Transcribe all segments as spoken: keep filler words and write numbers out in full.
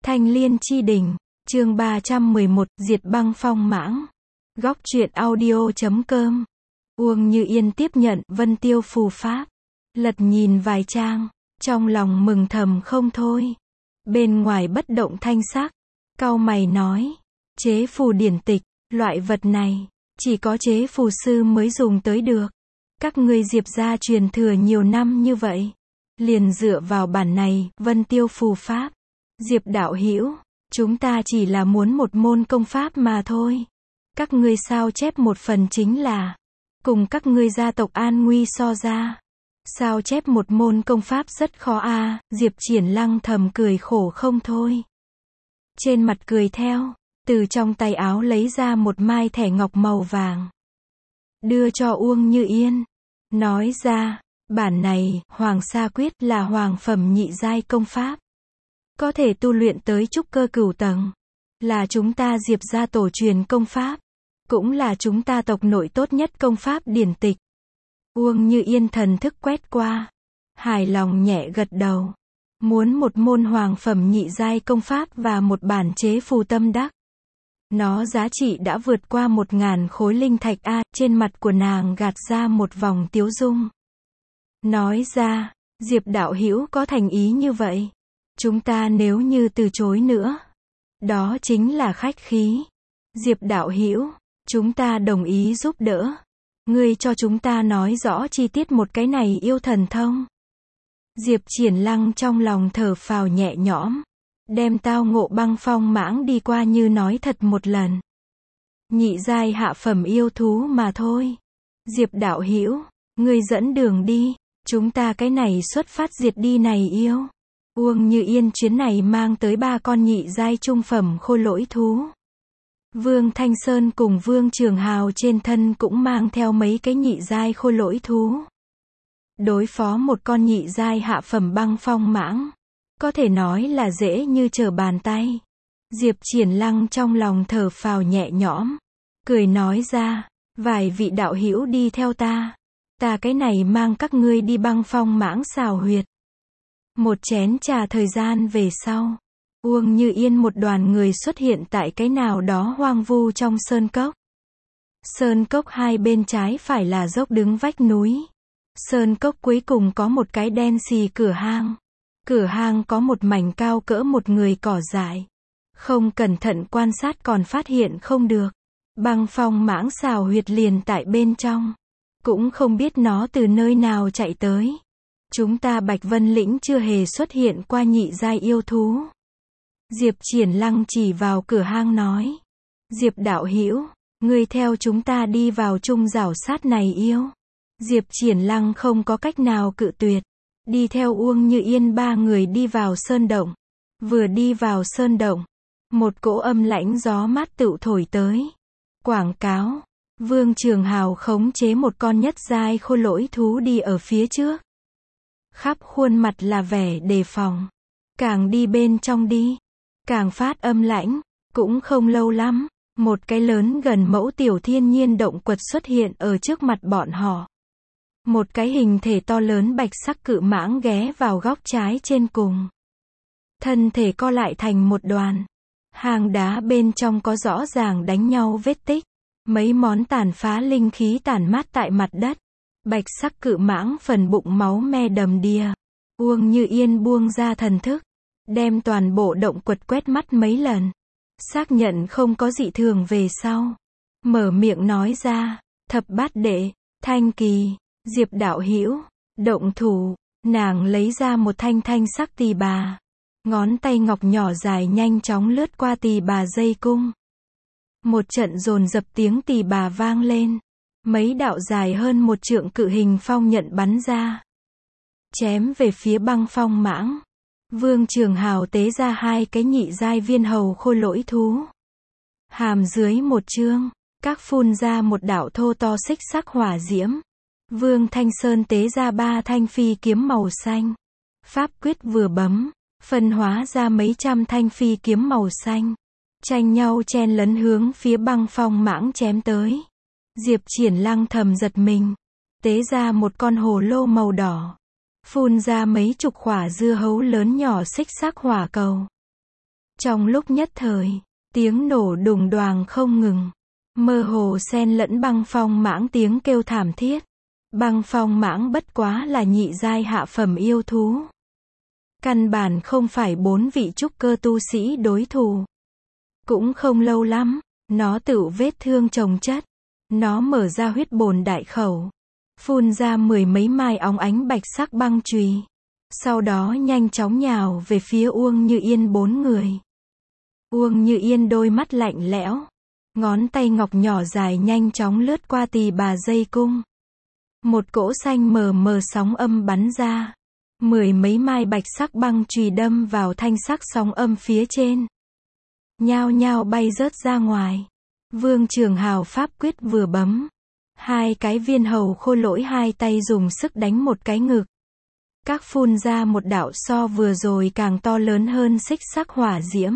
Thanh Liên Chi Đỉnh, chương ba trăm mười một, diệt băng phong mãng. Góc truyện audio chấm com. Uông Như Yên tiếp nhận Vân Tiêu phù pháp, lật nhìn vài trang, trong lòng mừng thầm không thôi. Bên ngoài bất động thanh sắc, cau mày nói, chế phù điển tịch, loại vật này, chỉ có chế phù sư mới dùng tới được. Các ngươi Diệp gia truyền thừa nhiều năm như vậy, liền dựa vào bản này, Vân Tiêu phù pháp. Diệp đạo hữu, chúng ta chỉ là muốn một môn công pháp mà thôi. Các ngươi sao chép một phần chính là, cùng các ngươi gia tộc an nguy so ra. Sao chép một môn công pháp rất khó a à, Diệp Triển Lăng thầm cười khổ không thôi. Trên mặt cười theo, từ trong tay áo lấy ra một mai thẻ ngọc màu vàng. Đưa cho Uông Như Yên. Nói ra, bản này, Hoàng Sa Quyết là hoàng phẩm nhị giai công pháp. Có thể tu luyện tới trúc cơ cửu tầng. Là chúng ta Diệp gia tổ truyền công pháp. Cũng là chúng ta tộc nội tốt nhất công pháp điển tịch. Uông Như Yên thần thức quét qua. Hài lòng nhẹ gật đầu. Muốn một môn hoàng phẩm nhị giai công pháp và một bản chế phù tâm đắc. Nó giá trị đã vượt qua một ngàn khối linh thạch a. Trên mặt của nàng gạt ra một vòng tiếu dung. Nói ra, Diệp đạo hữu có thành ý như vậy. Chúng ta nếu như từ chối nữa, đó chính là khách khí. Diệp đạo hữu, chúng ta đồng ý giúp đỡ. Ngươi cho chúng ta nói rõ chi tiết một cái này yêu thần thông. Diệp Triển Lăng trong lòng thở phào nhẹ nhõm, đem tao ngộ băng phong mãng đi qua như nói thật một lần. Nhị giai hạ phẩm yêu thú mà thôi. Diệp đạo hữu, ngươi dẫn đường đi, chúng ta cái này xuất phát diệt đi này yêu. Uông Như Yên chuyến này mang tới ba con nhị giai trung phẩm khôi lỗi thú. Vương Thanh Sơn cùng Vương Trường Hào trên thân cũng mang theo mấy cái nhị giai khôi lỗi thú. Đối phó một con nhị giai hạ phẩm băng phong mãng, có thể nói là dễ như trở bàn tay. Diệp Triển Lăng trong lòng thở phào nhẹ nhõm, cười nói ra, vài vị đạo hữu đi theo ta. Ta cái này mang các ngươi đi băng phong mãng xào huyệt. Một chén trà thời gian về sau, Uông Như Yên một đoàn người xuất hiện tại cái nào đó hoang vu trong sơn cốc. Sơn cốc hai bên trái phải là dốc đứng vách núi. Sơn cốc cuối cùng có một cái đen xì cửa hang. Cửa hang có một mảnh cao cỡ một người cỏ dại. Không cẩn thận quan sát còn phát hiện không được. Băng phong mãng xào huyệt liền tại bên trong. Cũng không biết nó từ nơi nào chạy tới. Chúng ta Bạch Vân Lĩnh chưa hề xuất hiện qua nhị giai yêu thú. Diệp Triển Lăng chỉ vào cửa hang nói. Diệp đạo hữu, ngươi theo chúng ta đi vào chung rảo sát này yêu. Diệp Triển Lăng không có cách nào cự tuyệt. Đi theo Uông Như Yên ba người đi vào sơn động. Vừa đi vào sơn động, một cỗ âm lãnh gió mát tựu thổi tới. Quảng cáo, Vương Trường Hào khống chế một con nhất giai khôi lỗi thú đi ở phía trước. Khắp khuôn mặt là vẻ đề phòng. Càng đi bên trong đi, càng phát âm lãnh. Cũng không lâu lắm, một cái lớn gần mẫu tiểu thiên nhiên động quật xuất hiện ở trước mặt bọn họ. Một cái hình thể to lớn bạch sắc cự mãng ghé vào góc trái trên cùng. Thân thể co lại thành một đoàn. Hang đá bên trong có rõ ràng đánh nhau vết tích. Mấy món tàn phá linh khí tản mát tại mặt đất. Bạch sắc cự mãng phần bụng máu me đầm đìa. Uông Như Yên buông ra thần thức, đem toàn bộ động quật quét mắt mấy lần. Xác nhận không có dị thường về sau. Mở miệng nói ra, thập bát đệ, Thanh Kỳ, Diệp đạo hữu, động thủ. Nàng lấy ra một thanh thanh sắc tỳ bà. Ngón tay ngọc nhỏ dài nhanh chóng lướt qua tỳ bà dây cung. Một trận dồn dập tiếng tỳ bà vang lên. Mấy đạo dài hơn một trượng cự hình phong nhận bắn ra. Chém về phía băng phong mãng. Vương Trường Hào tế ra hai cái nhị giai viên hầu khôi lỗi thú. Hàm dưới một chương, các phun ra một đạo thô to xích sắc hỏa diễm. Vương Thanh Sơn tế ra ba thanh phi kiếm màu xanh. Pháp quyết vừa bấm, phân hóa ra mấy trăm thanh phi kiếm màu xanh. Tranh nhau chen lấn hướng phía băng phong mãng chém tới. Diệp Triển Lăng thầm giật mình. Tế ra một con hồ lô màu đỏ. Phun ra mấy chục quả dưa hấu lớn nhỏ xích sắc hỏa cầu. Trong lúc nhất thời, tiếng nổ đùng đoàng không ngừng. Mơ hồ xen lẫn băng phong mãng tiếng kêu thảm thiết. Băng phong mãng bất quá là nhị giai hạ phẩm yêu thú. Căn bản không phải bốn vị trúc cơ tu sĩ đối thủ. Cũng không lâu lắm, nó tựu vết thương chồng chất. Nó mở ra huyết bồn đại khẩu, phun ra mười mấy mai óng ánh bạch sắc băng chùy. Sau đó nhanh chóng nhào về phía Uông Như Yên bốn người. Uông Như Yên đôi mắt lạnh lẽo, ngón tay ngọc nhỏ dài nhanh chóng lướt qua tỳ bà dây cung. Một cỗ xanh mờ mờ sóng âm bắn ra. Mười mấy mai bạch sắc băng chùy đâm vào thanh sắc sóng âm phía trên. Nhao nhao bay rớt ra ngoài. Vương Trường Hào pháp quyết vừa bấm. Hai cái viên hầu khô lỗi hai tay dùng sức đánh một cái ngực. Các phun ra một đạo so vừa rồi càng to lớn hơn xích sắc hỏa diễm.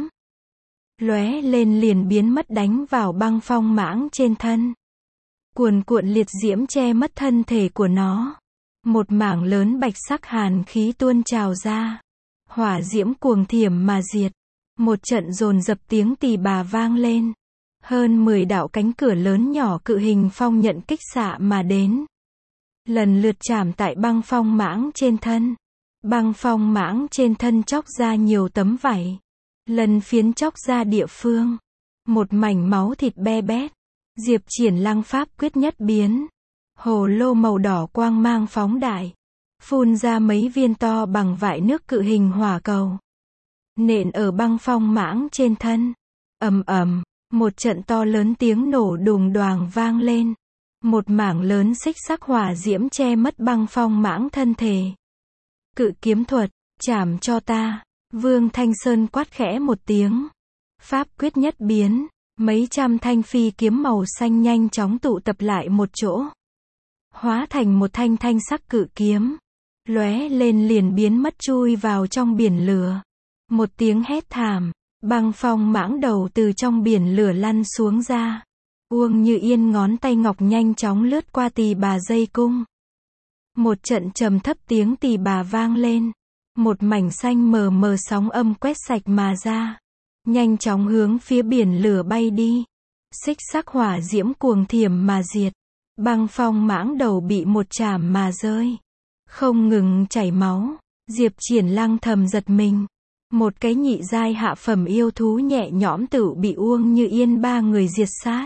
Lóe lên liền biến mất đánh vào băng phong mãng trên thân. Cuồn cuộn liệt diễm che mất thân thể của nó. Một mảng lớn bạch sắc hàn khí tuôn trào ra. Hỏa diễm cuồng thiểm mà diệt. Một trận dồn dập tiếng tỳ bà vang lên. Hơn mười đạo cánh cửa lớn nhỏ cự hình phong nhận kích xạ mà đến. Lần lượt chạm tại băng phong mãng trên thân. Băng phong mãng trên thân chóc ra nhiều tấm vảy. Lần phiến chóc ra địa phương. Một mảnh máu thịt be bét. Diệp Triển Lăng pháp quyết nhất biến. Hồ lô màu đỏ quang mang phóng đại. Phun ra mấy viên to bằng vại nước cự hình hỏa cầu. Nện ở băng phong mãng trên thân. Ầm ầm, một trận to lớn tiếng nổ đùng đoàng vang lên. Một mảng lớn xích sắc hỏa diễm che mất băng phong mãng thân thể. Cự kiếm thuật, chảm cho ta. Vương Thanh Sơn quát khẽ một tiếng. Pháp quyết nhất biến. Mấy trăm thanh phi kiếm màu xanh nhanh chóng tụ tập lại một chỗ. Hóa thành một thanh thanh sắc cự kiếm. Lóe lên liền biến mất chui vào trong biển lửa. Một tiếng hét thảm. Băng phong mãng đầu từ trong biển lửa lăn xuống ra. Uông Như Yên ngón tay ngọc nhanh chóng lướt qua tỳ bà dây cung. Một trận trầm thấp tiếng tỳ bà vang lên. Một mảnh xanh mờ mờ sóng âm quét sạch mà ra. Nhanh chóng hướng phía biển lửa bay đi. Xích sắc hỏa diễm cuồng thiểm mà diệt. Băng phong mãng đầu bị một chảm mà rơi. Không ngừng chảy máu. Diệp Triển Lăng thầm giật mình. Một cái nhị giai hạ phẩm yêu thú nhẹ nhõm tự bị Uông Như Yên ba người diệt sát.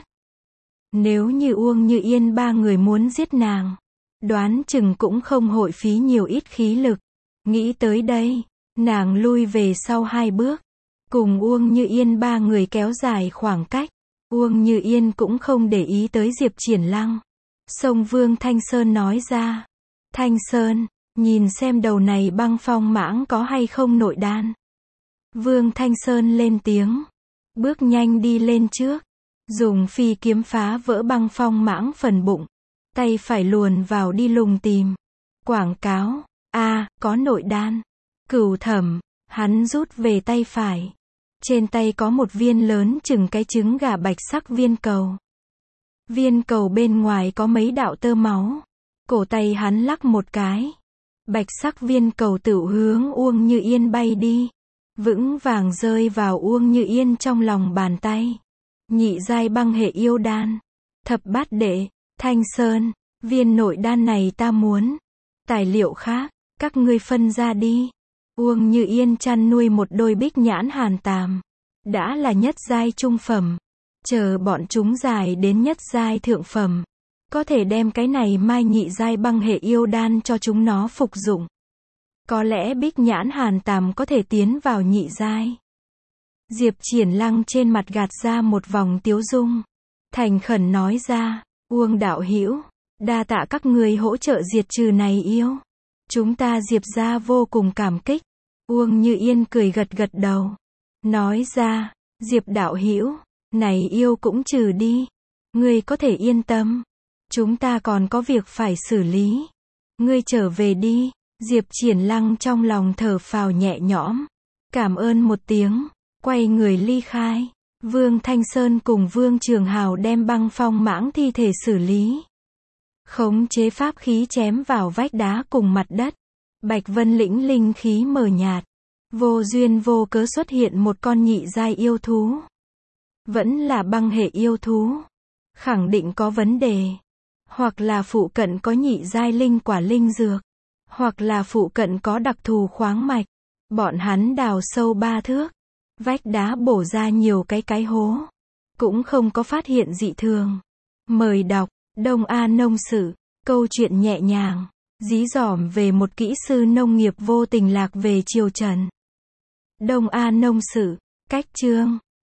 Nếu như Uông Như Yên ba người muốn giết nàng, đoán chừng cũng không hội phí nhiều ít khí lực. Nghĩ tới đây, nàng lui về sau hai bước. Cùng Uông Như Yên ba người kéo dài khoảng cách. Uông Như Yên cũng không để ý tới Diệp Triển Lăng. Sông Vương Thanh Sơn nói ra. Thanh Sơn, nhìn xem đầu này băng phong mãng có hay không nội đan. Vương Thanh Sơn lên tiếng. Bước nhanh đi lên trước. Dùng phi kiếm phá vỡ băng phong mãng phần bụng. Tay phải luồn vào đi lùng tìm. Quảng cáo. A, có nội đan. Cửu thẩm. Hắn rút về tay phải. Trên tay có một viên lớn chừng cái trứng gà bạch sắc viên cầu. Viên cầu bên ngoài có mấy đạo tơ máu. Cổ tay hắn lắc một cái. Bạch sắc viên cầu tựu hướng Uông Như Yên bay đi. Vững vàng rơi vào Uông Như Yên trong lòng bàn tay. Nhị giai băng hệ yêu đan. Thập bát đệ. Thanh Sơn. Viên nội đan này ta muốn. Tài liệu khác, các ngươi phân ra đi. Uông Như Yên chăn nuôi một đôi bích nhãn hàn tàm. Đã là nhất giai trung phẩm. Chờ bọn chúng dài đến nhất giai thượng phẩm. Có thể đem cái này mai nhị giai băng hệ yêu đan cho chúng nó phục dụng. Có lẽ bích nhãn hàn tàm có thể tiến vào nhị giai. Diệp Triển Lăng trên mặt gạt ra một vòng tiếu dung. Thành khẩn nói ra, Uông đạo hữu, đa tạ các người hỗ trợ diệt trừ này yêu. Chúng ta Diệp gia vô cùng cảm kích. Uông Như Yên cười gật gật đầu. Nói ra, Diệp đạo hữu, này yêu cũng trừ đi. Ngươi có thể yên tâm. Chúng ta còn có việc phải xử lý. Ngươi trở về đi. Diệp Triển Lăng trong lòng thở phào nhẹ nhõm. Cảm ơn một tiếng. Quay người ly khai. Vương Thanh Sơn cùng Vương Trường Hào đem băng phong mãng thi thể xử lý. Khống chế pháp khí chém vào vách đá cùng mặt đất. Bạch Vân lĩnh linh khí mờ nhạt. Vô duyên vô cớ xuất hiện một con nhị giai yêu thú. Vẫn là băng hệ yêu thú. Khẳng định có vấn đề. Hoặc là phụ cận có nhị giai linh quả linh dược. Hoặc là phụ cận có đặc thù khoáng mạch. Bọn hắn đào sâu ba thước. Vách đá bổ ra nhiều cái cái hố. Cũng không có phát hiện dị thường. Mời đọc, Đông A Nông Sự. Câu chuyện nhẹ nhàng, dí dỏm về một kỹ sư nông nghiệp vô tình lạc về triều Trần. Đông A Nông Sự, cách chương.